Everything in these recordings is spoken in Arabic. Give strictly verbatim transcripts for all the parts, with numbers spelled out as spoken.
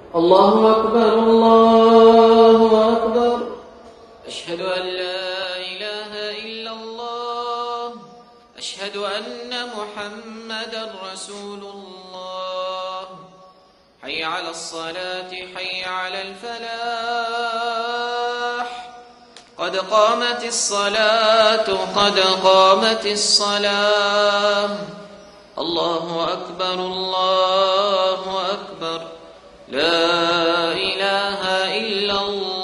الله أكبر الله أكبر. أشهد أن لا إله إلا الله. أشهد أن محمدا رسول الله. حي على الصلاة حي على الفلاح. قد قامت الصلاة قد قامت الصلاة. الله أكبر الله أكبر. لا إله إلا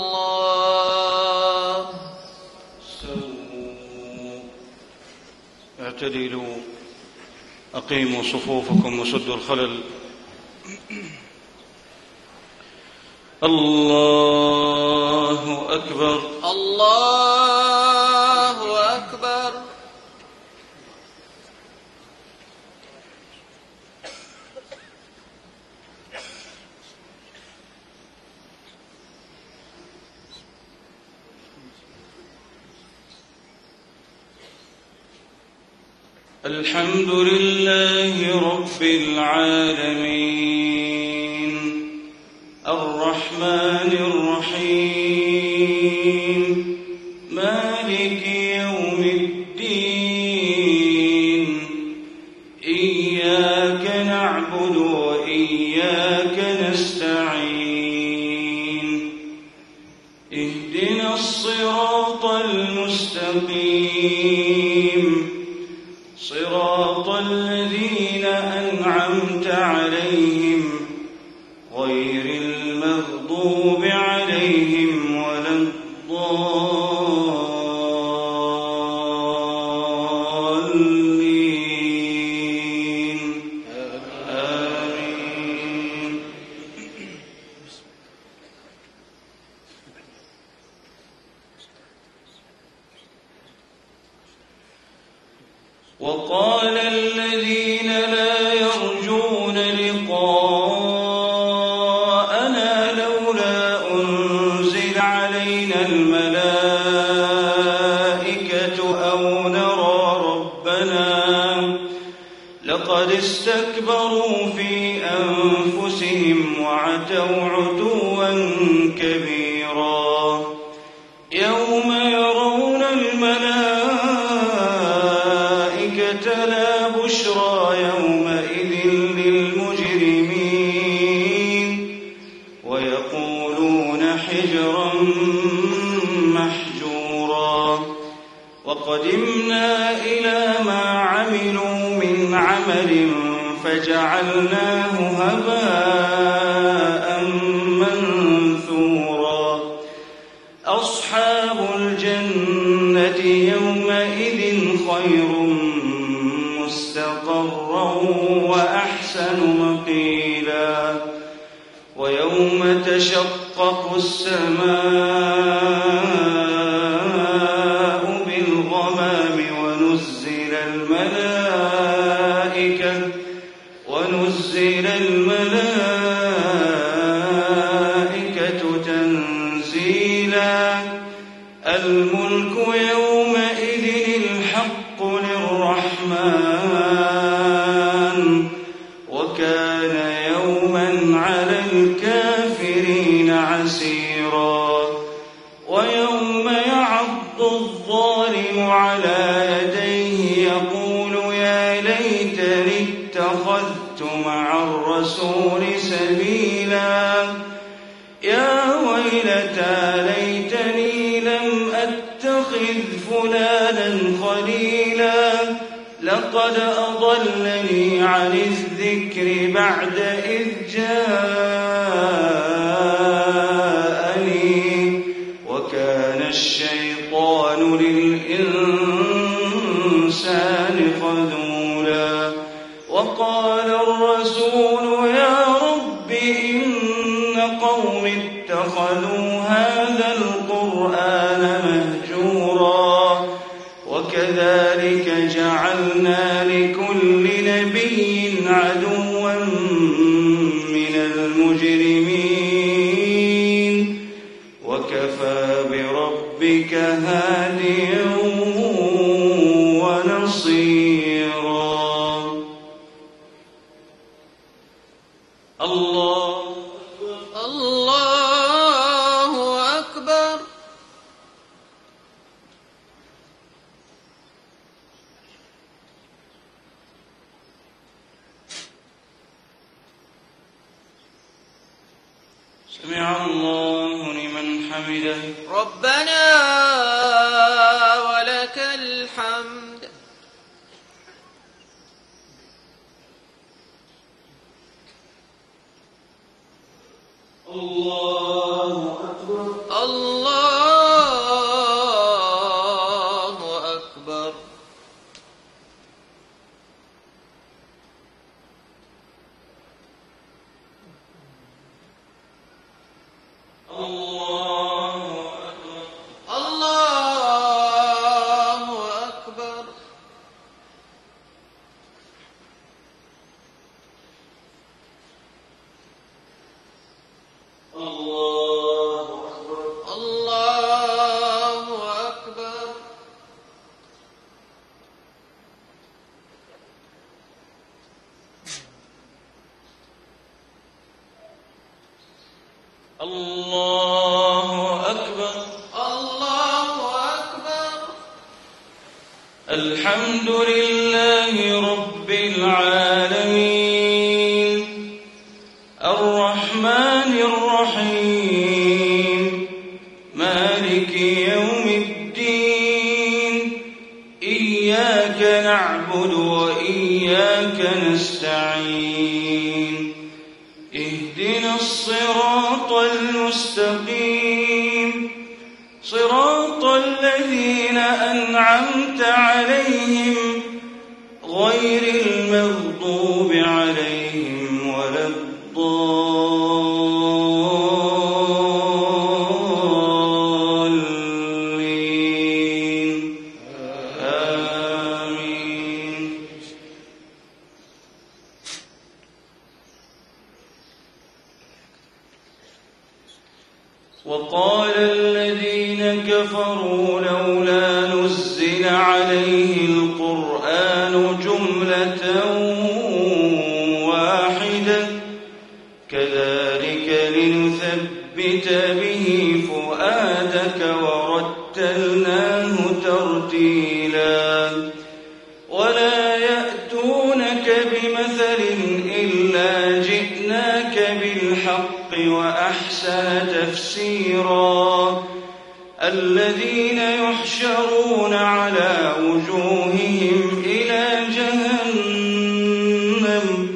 الله. سووا اعتدلوا أقيموا صفوفكم وسدوا الخلل. الله أكبر الله أكبر. الحمد لله رب العالمين الرحمن الرحيم مالك يوم الدين إياك نعبد وإياك نستعين اهدنا الصراط المستقيم صراط الذين أنعمت عليهم غير المغضوب عليهم ولا الضالين آمين. وقال الذين لا يرجون لقاءنا لولا أنزل علينا الملائكة أو نرى ربنا لقد استكبروا في أنفسهم وعتوا عتوا كبيرا. يوم يرون الملائكة لا بشرى يومئذ للمجرمين ويقولون حجرا محجورا. وقدمنا إلى ما عملوا من عمل فجعلناه هباء منثورا. أصحاب الجنة يومئذ خير مستقرا وأحسن مقيلا. ويوم تشقق السماء بالغمام ونزل الملائكة ونزل الملائكة تنزيلا. الملك يومئذ الحق للرحمن وكان يوما على الكافرين عسيرا. ويوم يعض الظالم على يديه يقول يا ليتني اتخذت مع الرسول سبيلا. يا ويلتى ليتني لم أتخذ فلانا خليلا لقد أضلني عن الذكر بعد إذ جاءني وكان الشيطان للإنسان خذولا. وقال الرسول يا رب إن قوم اتخذوا هذا القرآن مهجورا. وكذلك جعلنا لكل نبي عدوا من المجرمين وكفى بربك هاديا ونصيرا. الله سمع الله لمن حمده ربنا ولك الحمد. الله أكبر. الله أكبر. الله أكبر. الله أكبر. الله أكبر. الله أكبر. الله أكبر. الله أكبر. الحمد لله رب العالمين الرحمن الرحيم مالك يوم الدين إياك نعبد وإياك نستعين اهدنا الصراط المستقيم صراط الذين أنعمت عليهم غير المغضوب عليهم ولا الضالين آمين. وقال الذين كفروا لولا نزل عليه القرآن جملة واحدة كذلك لنثبت به فؤادك ورتلناه ترتيلا ولا يأتونك بمثل إلا جئناك بالحق وأحسن تفسيرا الذين يحشرون على وجوههم إلى جهنم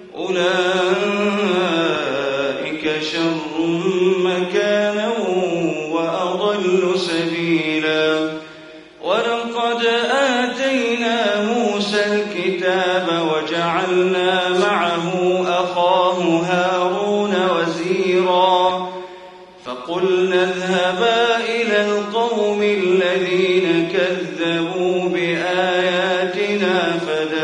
أولئك شر مكانا وأضل سبيلا ولقد آتينا موسى الكتاب وجعلنا معه أخاه هارون وزيرا فقلنا اذهبا إلى القوم الذين كذبوا بآياتنا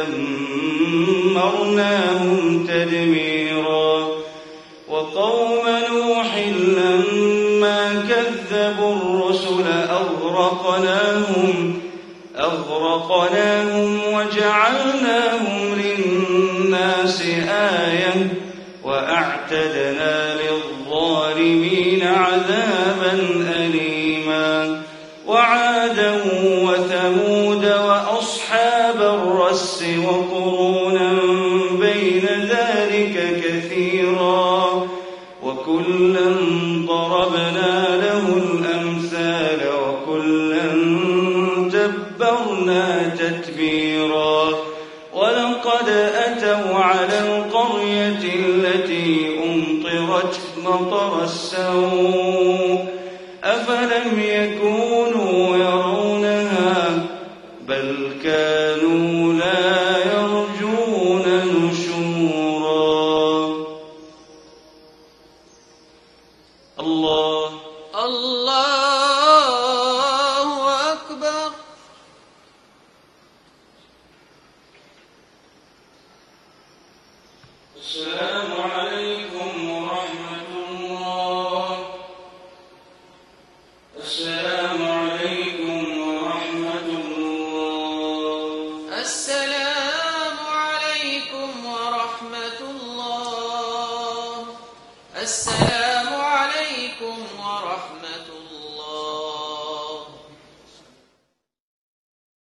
فدمرناهم تدميرا وقوم نوح لما كذبوا الرسل أغرقناهم أغرقناهم وجعلناهم للناس آية وأعتدنا للظالمين عذابا أليما وعادا وثمود وأصحاب الرس وقرونا بين ذلك كثيرا وكلا ضربنا له الأمثال وكلا تبرنا تتبيرا ولقد أتوا على القرية التي أمطرت مطر السوء أفلم يكونوا يرونها بل كانوا لا يرجون نشورا. الله الله